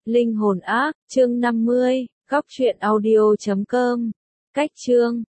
Linh hồn ác, chương 50, góc truyện audio.com. Cách chương